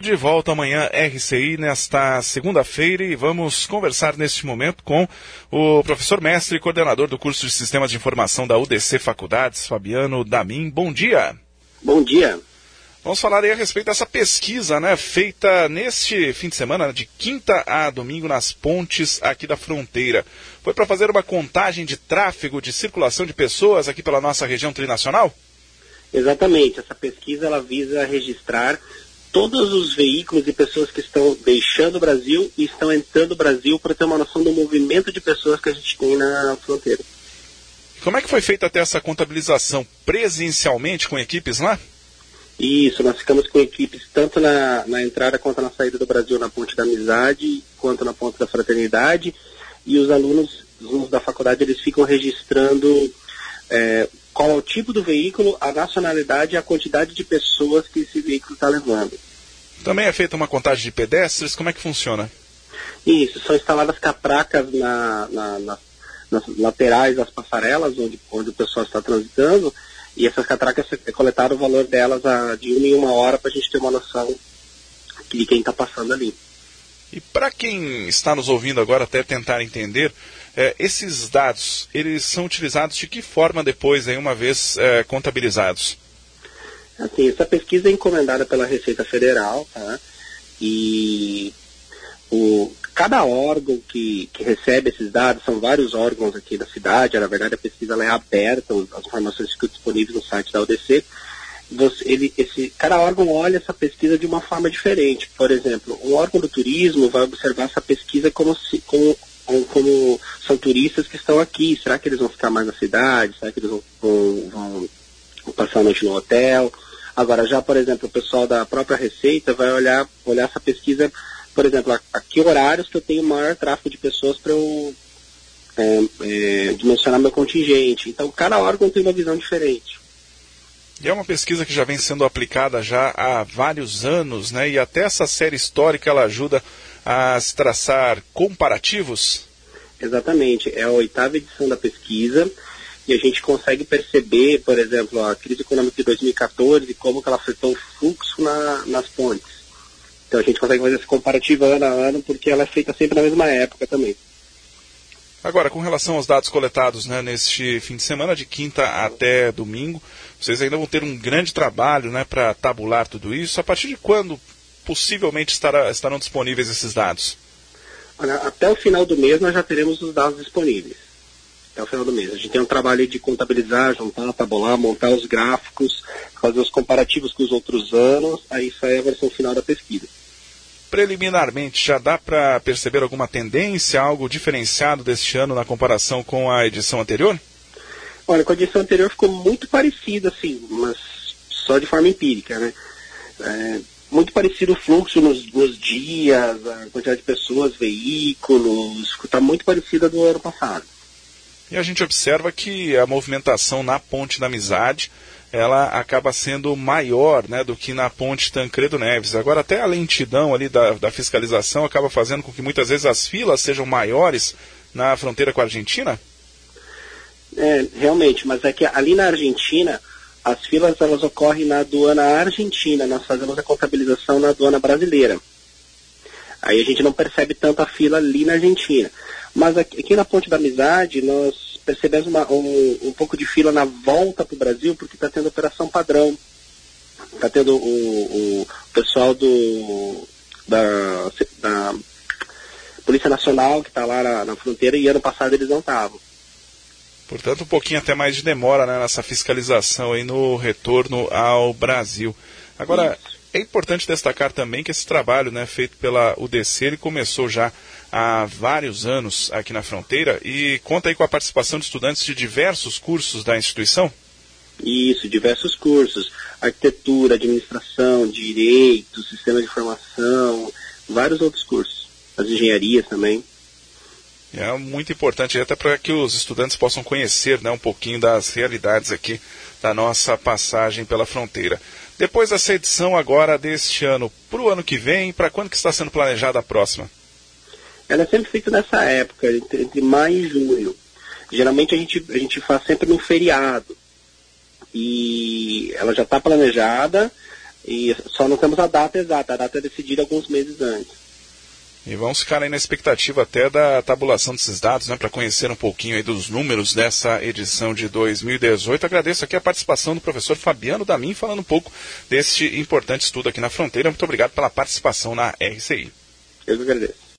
De volta amanhã, RCI, nesta segunda-feira, e vamos conversar neste momento com o professor mestre e coordenador do curso de Sistemas de Informação da UDC Faculdades, Fabiano Damin. Bom dia. Bom dia. Vamos falar aí a respeito dessa pesquisa, né, feita neste fim de semana, de quinta a domingo, nas pontes aqui da fronteira. Foi para fazer uma contagem de tráfego, de circulação de pessoas aqui pela nossa região trinacional? Exatamente. Essa pesquisa ela visa registrar todos os veículos e pessoas que estão deixando o Brasil e estão entrando no Brasil, para ter uma noção do movimento de pessoas que a gente tem na fronteira. Como é que foi feita até essa contabilização? Presencialmente com equipes lá? Isso, nós ficamos com equipes tanto na entrada quanto na saída do Brasil, na Ponte da Amizade, quanto na Ponte da Fraternidade, e os alunos da faculdade eles ficam registrando qual é o tipo do veículo, a nacionalidade e a quantidade de pessoas que esse veículo está levando. Também é feita uma contagem de pedestres? Como é que funciona? Isso, são instaladas catracas nas laterais das passarelas, onde o pessoal está transitando, e essas catracas é coletado o valor delas de 1 hora para a gente ter uma noção de quem está passando ali. E para quem está nos ouvindo agora, até tentar entender, esses dados, eles são utilizados de que forma depois, aí, uma vez contabilizados? Assim, essa pesquisa é encomendada pela Receita Federal, tá? E cada órgão que recebe esses dados, são vários órgãos aqui da cidade, na verdade a pesquisa ela é aberta, as informações ficam disponíveis no site da UDC. Cada órgão olha essa pesquisa de uma forma diferente. Por exemplo, um órgão do turismo vai observar essa pesquisa como são turistas que estão aqui. Será que eles vão ficar mais na cidade? Será que eles vão passar a noite no hotel? Agora, já, por exemplo, o pessoal da própria Receita vai olhar essa pesquisa, por exemplo, a que horários que eu tenho maior tráfego de pessoas para eu dimensionar meu contingente. Então, cada órgão tem uma visão diferente. E é uma pesquisa que já vem sendo aplicada já há vários anos, né? E até essa série histórica ela ajuda a se traçar comparativos? Exatamente. É a 8ª edição da pesquisa e a gente consegue perceber, por exemplo, a crise econômica de 2014, como que ela afetou o fluxo nas pontes. Então a gente consegue fazer esse comparativo ano a ano, porque ela é feita sempre na mesma época também. Agora, com relação aos dados coletados, né, neste fim de semana, de quinta até domingo, vocês ainda vão ter um grande trabalho, né, para tabular tudo isso. A partir de quando, possivelmente, estarão disponíveis esses dados? Olha, até o final do mês nós já teremos os dados disponíveis. Até o final do mês. A gente tem um trabalho de contabilizar, juntar, tabular, montar os gráficos, fazer os comparativos com os outros anos, aí isso aí é a versão final da pesquisa. Preliminarmente, já dá para perceber alguma tendência, algo diferenciado deste ano na comparação com a edição anterior? Olha, com a edição anterior ficou muito parecido, assim, mas só de forma empírica, né? Muito parecido o fluxo nos dias, a quantidade de pessoas, veículos, está muito parecida do ano passado. E a gente observa que a movimentação na Ponte da Amizade, ela acaba sendo maior, né, do que na Ponte Tancredo Neves. Agora até a lentidão ali da fiscalização acaba fazendo com que muitas vezes as filas sejam maiores na fronteira com a Argentina? Realmente, mas é que ali na Argentina, as filas elas ocorrem na aduana argentina, nós fazemos a contabilização na aduana brasileira. Aí a gente não percebe tanto a fila ali na Argentina. Mas aqui na Ponte da Amizade, nós percebemos um pouco de fila na volta para o Brasil, porque está tendo operação padrão. Está tendo o pessoal da Polícia Nacional, que está lá na fronteira, e ano passado eles não estavam. Portanto, um pouquinho até mais de demora, né, nessa fiscalização aí no retorno ao Brasil. Agora, é importante destacar também que esse trabalho, né, feito pela UDC, ele começou já há vários anos aqui na fronteira e conta aí com a participação de estudantes de diversos cursos da instituição? Isso, diversos cursos. Arquitetura, administração, direito, sistema de informação, vários outros cursos. As engenharias também. É muito importante, até para que os estudantes possam conhecer, né, um pouquinho das realidades aqui da nossa passagem pela fronteira. Depois dessa edição agora deste ano, para o ano que vem, para quando que está sendo planejada a próxima? Ela é sempre feita nessa época, entre maio e junho. Geralmente a gente faz sempre no feriado. E ela já está planejada, E só não temos a data exata, a data é decidida alguns meses antes. E vamos ficar aí na expectativa até da tabulação desses dados, né, para conhecer um pouquinho aí dos números dessa edição de 2018. Agradeço aqui a participação do professor Fabiano Damin, falando um pouco deste importante estudo aqui na fronteira. Muito obrigado pela participação na RCI. Eu que agradeço.